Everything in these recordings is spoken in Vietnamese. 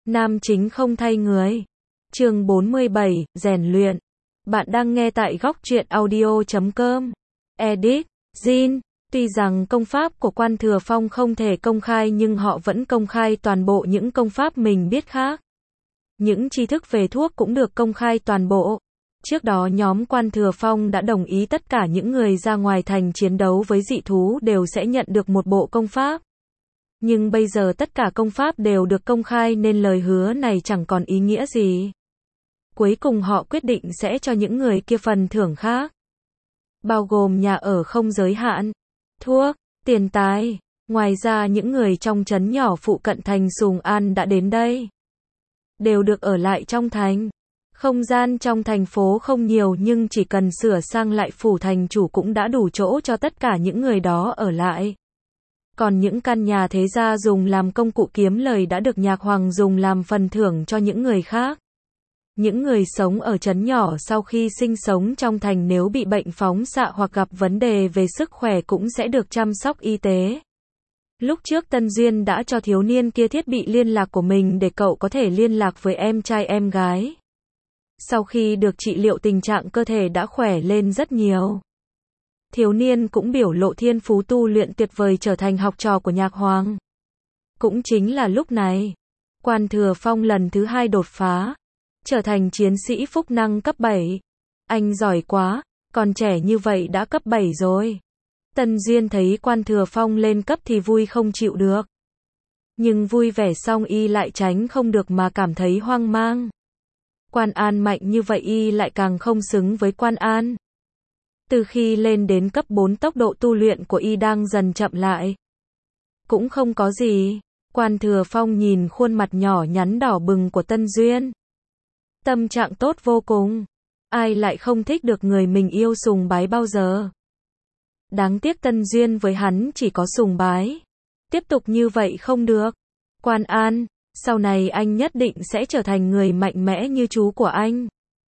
Nam chính không thay người. Chương 47, rèn luyện. Bạn đang nghe tại góc truyện audio.com. Edit, Jin. Tuy rằng công pháp của Quan Thừa Phong không thể công khai nhưng họ vẫn công khai toàn bộ những công pháp mình biết khác. Những tri thức về thuốc cũng được công khai toàn bộ. Trước đó nhóm Quan Thừa Phong đã đồng ý tất cả những người ra ngoài thành chiến đấu với dị thú đều sẽ nhận được một bộ công pháp. Nhưng bây giờ tất cả công pháp đều được công khai nên lời hứa này chẳng còn ý nghĩa gì. Cuối cùng họ quyết định sẽ cho những người kia phần thưởng khác. Bao gồm nhà ở không giới hạn, thuốc, tiền tài. Ngoài ra những người trong trấn nhỏ phụ cận thành Sùng An đã đến đây. Đều được ở lại trong thành. Không gian trong thành phố không nhiều nhưng chỉ cần sửa sang lại phủ thành chủ cũng đã đủ chỗ cho tất cả những người đó ở lại. Còn những căn nhà thế gia dùng làm công cụ kiếm lời đã được nhạc hoàng dùng làm phần thưởng cho những người khác. Những người sống ở trấn nhỏ sau khi sinh sống trong thành nếu bị bệnh phóng xạ hoặc gặp vấn đề về sức khỏe cũng sẽ được chăm sóc y tế. Lúc trước Tân Duyên đã cho thiếu niên kia thiết bị liên lạc của mình để cậu có thể liên lạc với em trai em gái. Sau khi được trị liệu tình trạng cơ thể đã khỏe lên rất nhiều. Thiếu niên cũng biểu lộ thiên phú tu luyện tuyệt vời trở thành học trò của nhạc hoàng. Cũng chính là lúc này, Quan Thừa Phong lần thứ 2 đột phá, trở thành chiến sĩ phúc năng cấp 7. Anh giỏi quá, còn trẻ như vậy đã cấp 7 rồi. Tân Duyên thấy Quan Thừa Phong lên cấp thì vui không chịu được. Nhưng vui vẻ xong y lại tránh không được mà cảm thấy hoang mang. Quan An mạnh như vậy y lại càng không xứng với Quan An. Từ khi lên đến cấp 4 tốc độ tu luyện của y đang dần chậm lại. Cũng không có gì. Quan Thừa Phong nhìn khuôn mặt nhỏ nhắn đỏ bừng của Tân Duyên. Tâm trạng tốt vô cùng. Ai lại không thích được người mình yêu sùng bái bao giờ. Đáng tiếc Tân Duyên với hắn chỉ có sùng bái. Tiếp tục như vậy không được. Quan An, sau này anh nhất định sẽ trở thành người mạnh mẽ như chú của anh.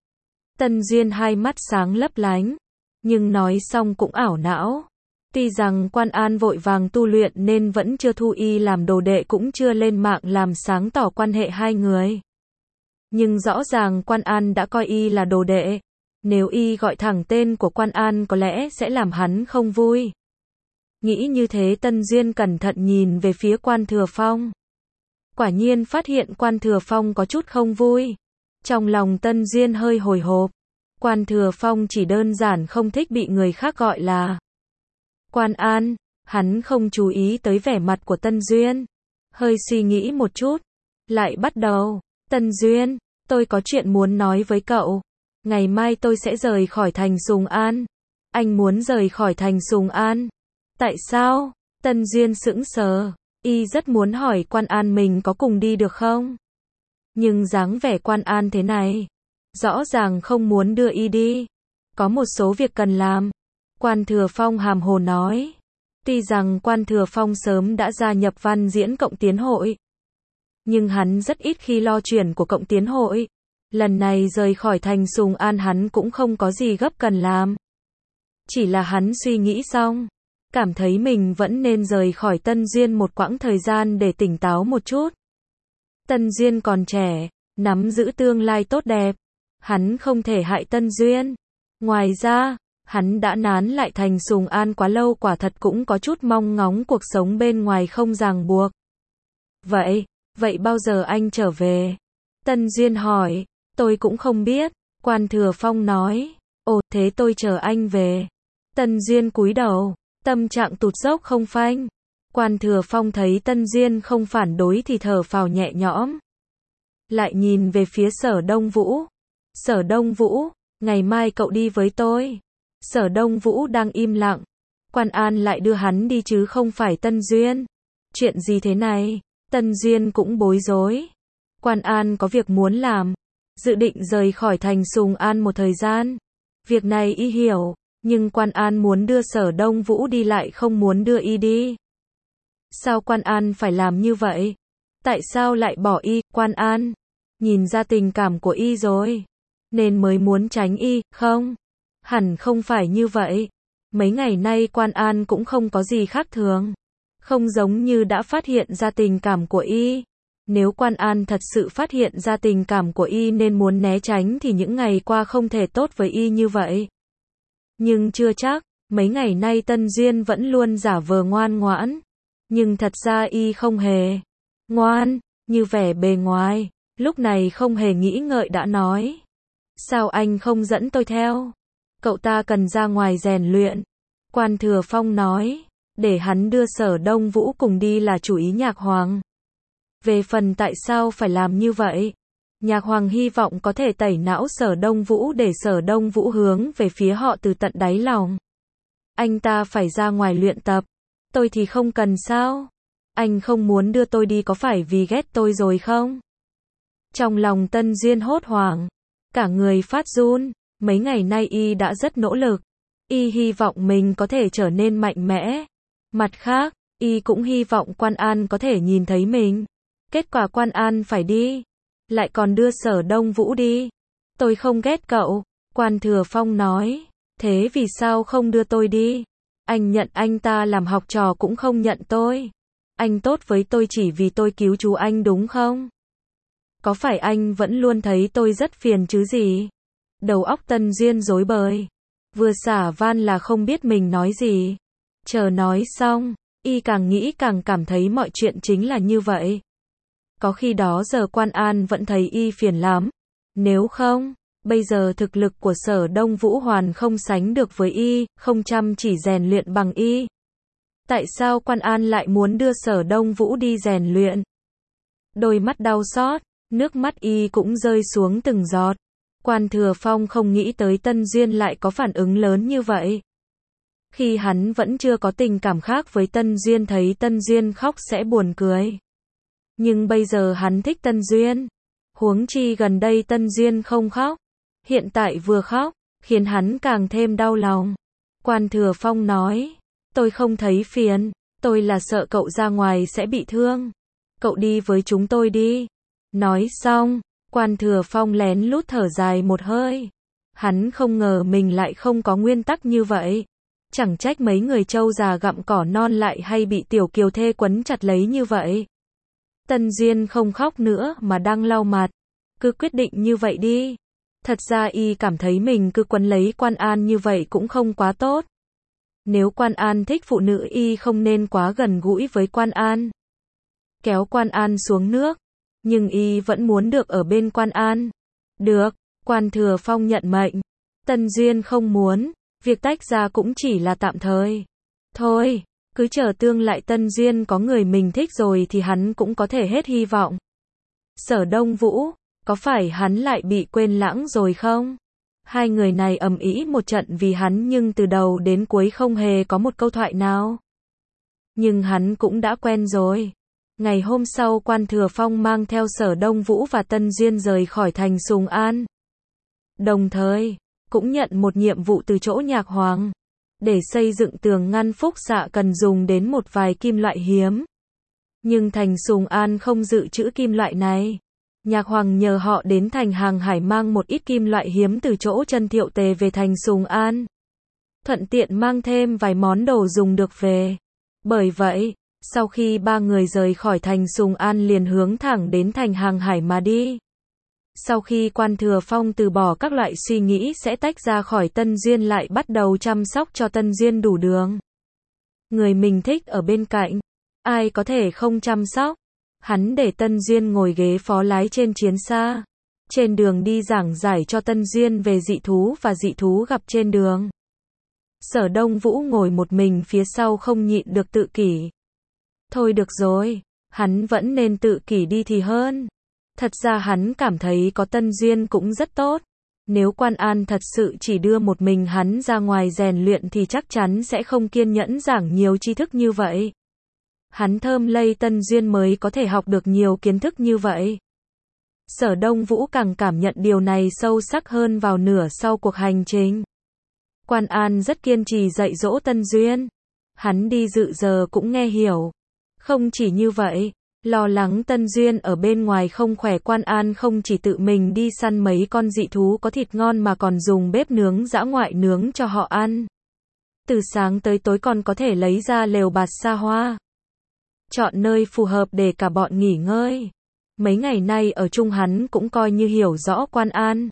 Tân Duyên hai mắt sáng lấp lánh. Nhưng nói xong cũng ảo não. Tuy rằng Quan An vội vàng tu luyện nên vẫn chưa thu y làm đồ đệ cũng chưa lên mạng làm sáng tỏ quan hệ hai người. Nhưng rõ ràng Quan An đã coi y là đồ đệ. Nếu y gọi thẳng tên của Quan An có lẽ sẽ làm hắn không vui. Nghĩ như thế Tân Duyên cẩn thận nhìn về phía Quan Thừa Phong. Quả nhiên phát hiện Quan Thừa Phong có chút không vui. Trong lòng Tân Duyên hơi hồi hộp. Quan Thừa Phong chỉ đơn giản không thích bị người khác gọi là Quan An. Hắn không chú ý tới vẻ mặt của Tân Duyên. Hơi suy nghĩ một chút. Lại bắt đầu. Tân Duyên, tôi có chuyện muốn nói với cậu. Ngày mai tôi sẽ rời khỏi thành Sùng An. Anh muốn rời khỏi thành Sùng An. Tại sao? Tân Duyên sững sờ. Y rất muốn hỏi Quan An mình có cùng đi được không? Nhưng dáng vẻ Quan An thế này. Rõ ràng không muốn đưa y đi. Có một số việc cần làm. Quan Thừa Phong hàm hồ nói. Tuy rằng Quan Thừa Phong sớm đã gia nhập văn diễn cộng tiến hội. Nhưng hắn rất ít khi lo chuyện của cộng tiến hội. Lần này rời khỏi thành Sùng An hắn cũng không có gì gấp cần làm. Chỉ là hắn suy nghĩ xong. Cảm thấy mình vẫn nên rời khỏi Tân Duyên một quãng thời gian để tỉnh táo một chút. Tân Duyên còn trẻ, nắm giữ tương lai tốt đẹp. Hắn không thể hại Tân Duyên. Ngoài ra, hắn đã nán lại thành Sùng An quá lâu quả thật cũng có chút mong ngóng cuộc sống bên ngoài không ràng buộc. Vậy bao giờ anh trở về? Tân Duyên hỏi. Tôi cũng không biết. Quan Thừa Phong nói. Ồ, thế tôi chờ anh về. Tân Duyên cúi đầu. Tâm trạng tụt dốc không phanh. Quan Thừa Phong thấy Tân Duyên không phản đối thì thở phào nhẹ nhõm. Lại nhìn về phía Sở Đông Vũ. Sở Đông Vũ, ngày mai cậu đi với tôi. Sở Đông Vũ đang im lặng. Quan An lại đưa hắn đi chứ không phải Tân Duyên. Chuyện gì thế này? Tân Duyên cũng bối rối. Quan An có việc muốn làm. Dự định rời khỏi thành Sùng An một thời gian. Việc này y hiểu. Nhưng Quan An muốn đưa Sở Đông Vũ đi lại không muốn đưa y đi. Sao Quan An phải làm như vậy? Tại sao lại bỏ y? Quan An nhìn ra tình cảm của y rồi. Nên mới muốn tránh y, không? Hẳn không phải như vậy. Mấy ngày nay Quan An cũng không có gì khác thường. Không giống như đã phát hiện ra tình cảm của y. Nếu Quan An thật sự phát hiện ra tình cảm của y nên muốn né tránh thì những ngày qua không thể tốt với y như vậy. Nhưng chưa chắc, mấy ngày nay Tân Duyên vẫn luôn giả vờ ngoan ngoãn. Nhưng thật ra y không hề ngoan, như vẻ bề ngoài. Lúc này không hề nghĩ ngợi đã nói. Sao anh không dẫn tôi theo? Cậu ta cần ra ngoài rèn luyện. Quan Thừa Phong nói. Để hắn đưa Sở Đông Vũ cùng đi là chủ ý Nhạc Hoàng. Về phần tại sao phải làm như vậy, Nhạc Hoàng hy vọng có thể tẩy não Sở Đông Vũ để Sở Đông Vũ hướng về phía họ từ tận đáy lòng. Anh ta phải ra ngoài luyện tập. Tôi thì không cần sao? Anh không muốn đưa tôi đi có phải vì ghét tôi rồi không? Trong lòng Tân Duyên hốt hoảng, cả người phát run. Mấy ngày nay y đã rất nỗ lực. Y hy vọng mình có thể trở nên mạnh mẽ. Mặt khác, y cũng hy vọng Quan An có thể nhìn thấy mình. Kết quả Quan An phải đi, lại còn đưa Sở Đông Vũ đi. Tôi không ghét cậu, Quan Thừa Phong nói. Thế vì sao không đưa tôi đi? Anh nhận anh ta làm học trò cũng không nhận tôi. Anh tốt với tôi chỉ vì tôi cứu chú anh đúng không? Có phải anh vẫn luôn thấy tôi rất phiền chứ gì? Đầu óc Tân Duyên rối bời. Vừa xả van là không biết mình nói gì. Chờ nói xong, y càng nghĩ càng cảm thấy mọi chuyện chính là như vậy. Có khi đó giờ Quan An vẫn thấy y phiền lắm. Nếu không, bây giờ thực lực của Sở Đông Vũ hoàn không sánh được với y, không chăm chỉ rèn luyện bằng y. Tại sao Quan An lại muốn đưa Sở Đông Vũ đi rèn luyện? Đôi mắt đau xót, nước mắt y cũng rơi xuống từng giọt. Quan Thừa Phong không nghĩ tới Tân Duyên lại có phản ứng lớn như vậy. Khi hắn vẫn chưa có tình cảm khác với Tân Duyên thấy Tân Duyên khóc sẽ buồn cười. Nhưng bây giờ hắn thích Tân Duyên. Huống chi gần đây Tân Duyên không khóc. Hiện tại vừa khóc, khiến hắn càng thêm đau lòng. Quan Thừa Phong nói. Tôi không thấy phiền. Tôi là sợ cậu ra ngoài sẽ bị thương. Cậu đi với chúng tôi đi. Nói xong, Quan Thừa Phong lén lút thở dài một hơi. Hắn không ngờ mình lại không có nguyên tắc như vậy. Chẳng trách mấy người trâu già gặm cỏ non lại hay bị tiểu kiều thê quấn chặt lấy như vậy. Tân Duyên không khóc nữa mà đang lau mặt. Cứ quyết định như vậy đi. Thật ra y cảm thấy mình cứ quấn lấy Quan An như vậy cũng không quá tốt. Nếu Quan An thích phụ nữ y không nên quá gần gũi với Quan An. Kéo Quan An xuống nước. Nhưng y vẫn muốn được ở bên Quan An. Được, Quan Thừa Phong nhận mệnh. Tân Duyên không muốn. Việc tách ra cũng chỉ là tạm thời. Thôi, cứ chờ tương lại Tân Duyên có người mình thích rồi thì hắn cũng có thể hết hy vọng. Sở Đông Vũ, có phải hắn lại bị quên lãng rồi không? Hai người này ầm ĩ một trận vì hắn nhưng từ đầu đến cuối không hề có một câu thoại nào. Nhưng hắn cũng đã quen rồi. Ngày hôm sau Quan Thừa Phong mang theo Sở Đông Vũ và Tân Duyên rời khỏi thành Sùng An. Đồng thời, cũng nhận một nhiệm vụ từ chỗ Nhạc Hoàng. Để xây dựng tường ngăn phúc xạ cần dùng đến một vài kim loại hiếm. Nhưng thành Sùng An không dự trữ kim loại này. Nhạc Hoàng nhờ họ đến thành Hàng Hải mang một ít kim loại hiếm từ chỗ Trân Thiệu Tề về thành Sùng An. Thuận tiện mang thêm vài món đồ dùng được về. Bởi vậy, sau khi ba người rời khỏi thành Sùng An liền hướng thẳng đến thành Hàng Hải mà đi. Sau khi Quan Thừa Phong từ bỏ các loại suy nghĩ sẽ tách ra khỏi Tân Duyên lại bắt đầu chăm sóc cho Tân Duyên đủ đường. Người mình thích ở bên cạnh, ai có thể không chăm sóc. Hắn để Tân Duyên ngồi ghế phó lái trên chiến xa. Trên đường đi giảng giải cho Tân Duyên về dị thú và dị thú gặp trên đường. Sở Đông Vũ ngồi một mình phía sau không nhịn được tự kỷ. Thôi được rồi, hắn vẫn nên tự kỷ đi thì hơn. Thật ra hắn cảm thấy có Tân Duyên cũng rất tốt. Nếu Quan An thật sự chỉ đưa một mình hắn ra ngoài rèn luyện thì chắc chắn sẽ không kiên nhẫn giảng nhiều tri thức như vậy. Hắn thơm lây Tân Duyên mới có thể học được nhiều kiến thức như vậy. Sở Đông Vũ càng cảm nhận điều này sâu sắc hơn vào nửa sau cuộc hành trình. Quan An rất kiên trì dạy dỗ Tân Duyên. Hắn đi dự giờ cũng nghe hiểu. Không chỉ như vậy, lo lắng Tân Duyên ở bên ngoài không khỏe Quan An không chỉ tự mình đi săn mấy con dị thú có thịt ngon mà còn dùng bếp nướng dã ngoại nướng cho họ ăn. Từ sáng tới tối còn có thể lấy ra lều bạt xa hoa. Chọn nơi phù hợp để cả bọn nghỉ ngơi. Mấy ngày nay ở chung hắn cũng coi như hiểu rõ Quan An.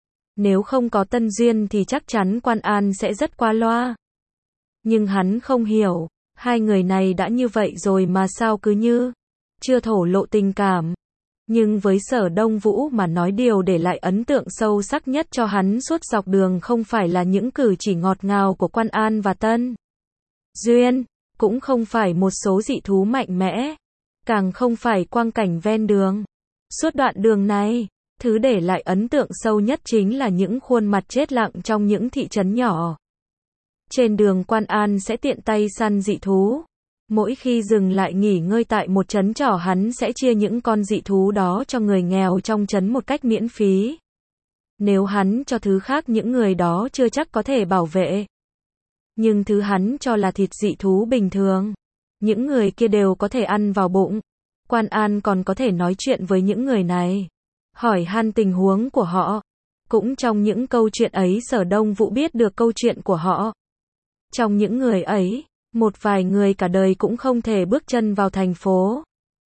Nếu không có Tân Duyên thì chắc chắn Quan An sẽ rất qua loa. Nhưng hắn không hiểu, hai người này đã như vậy rồi mà sao cứ như chưa thổ lộ tình cảm. Nhưng với Sở Đông Vũ mà nói, điều để lại ấn tượng sâu sắc nhất cho hắn suốt dọc đường không phải là những cử chỉ ngọt ngào của Quan An và Tân Duyên, cũng không phải một số dị thú mạnh mẽ, càng không phải quang cảnh ven đường. Suốt đoạn đường này, thứ để lại ấn tượng sâu nhất chính là những khuôn mặt chết lặng trong những thị trấn nhỏ. Trên đường Quan An sẽ tiện tay săn dị thú. Mỗi khi dừng lại nghỉ ngơi tại một trấn nhỏ, hắn sẽ chia những con dị thú đó cho người nghèo trong trấn một cách miễn phí. Nếu hắn cho thứ khác, những người đó chưa chắc có thể bảo vệ. Nhưng thứ hắn cho là thịt dị thú bình thường, những người kia đều có thể ăn vào bụng. Quan An còn có thể nói chuyện với những người này, hỏi han tình huống của họ. Cũng trong những câu chuyện ấy, Sở Đông Vũ biết được câu chuyện của họ. Trong những người ấy, một vài người cả đời cũng không thể bước chân vào thành phố.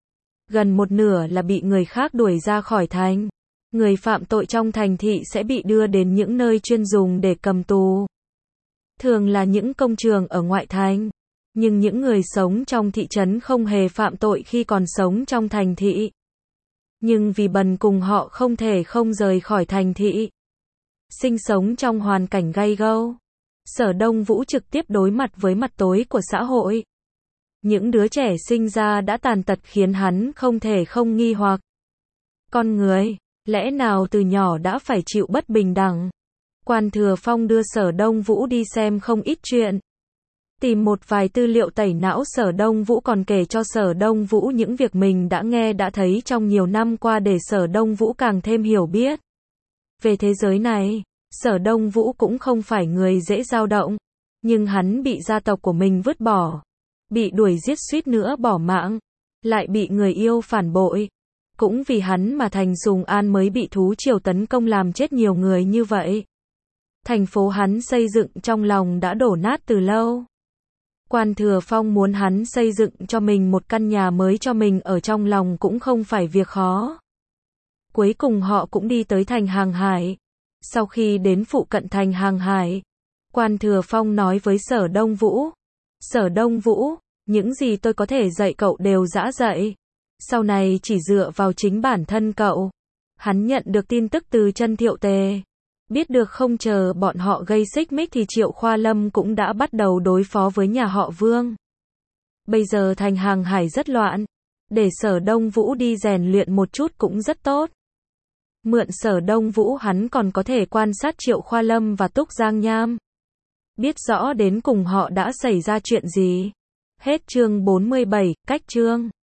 Gần một nửa là bị người khác đuổi ra khỏi thành. Người phạm tội trong thành thị sẽ bị đưa đến những nơi chuyên dùng để cầm tù. Thường là những công trường ở ngoại thành. Nhưng những người sống trong thị trấn không hề phạm tội khi còn sống trong thành thị. Nhưng vì bần cùng họ không thể không rời khỏi thành thị. Sinh sống trong hoàn cảnh gay go. Sở Đông Vũ trực tiếp đối mặt với mặt tối của xã hội. Những đứa trẻ sinh ra đã tàn tật khiến hắn không thể không nghi hoặc. Con người, lẽ nào từ nhỏ đã phải chịu bất bình đẳng? Quan Thừa Phong đưa Sở Đông Vũ đi xem không ít chuyện. Tìm một vài tư liệu tẩy não, Sở Đông Vũ còn kể cho Sở Đông Vũ những việc mình đã nghe đã thấy trong nhiều năm qua để Sở Đông Vũ càng thêm hiểu biết về thế giới này. Sở Đông Vũ cũng không phải người dễ dao động, nhưng hắn bị gia tộc của mình vứt bỏ, bị đuổi giết suýt nữa bỏ mạng, lại bị người yêu phản bội. Cũng vì hắn mà thành Sùng An mới bị thú triều tấn công làm chết nhiều người như vậy. Thành phố hắn xây dựng trong lòng đã đổ nát từ lâu. Quan Thừa Phong muốn hắn xây dựng cho mình một căn nhà mới cho mình ở trong lòng cũng không phải việc khó. Cuối cùng họ cũng đi tới thành Hàng Hải. Sau khi đến phụ cận thành Hàng Hải, Quan Thừa Phong nói với Sở Đông Vũ. Sở Đông Vũ, những gì tôi có thể dạy cậu đều đã dạy. Sau này chỉ dựa vào chính bản thân cậu. Hắn nhận được tin tức từ Chân Thiệu Tề. Biết được không chờ bọn họ gây xích mích thì Triệu Khoa Lâm cũng đã bắt đầu đối phó với nhà họ Vương. Bây giờ thành Hàng Hải rất loạn. Để Sở Đông Vũ đi rèn luyện một chút cũng rất tốt. Mượn Sở Đông Vũ hắn còn có thể quan sát Triệu Khoa Lâm và Túc Giang Nham. Biết rõ đến cùng họ đã xảy ra chuyện gì. Hết chương 47, cách chương.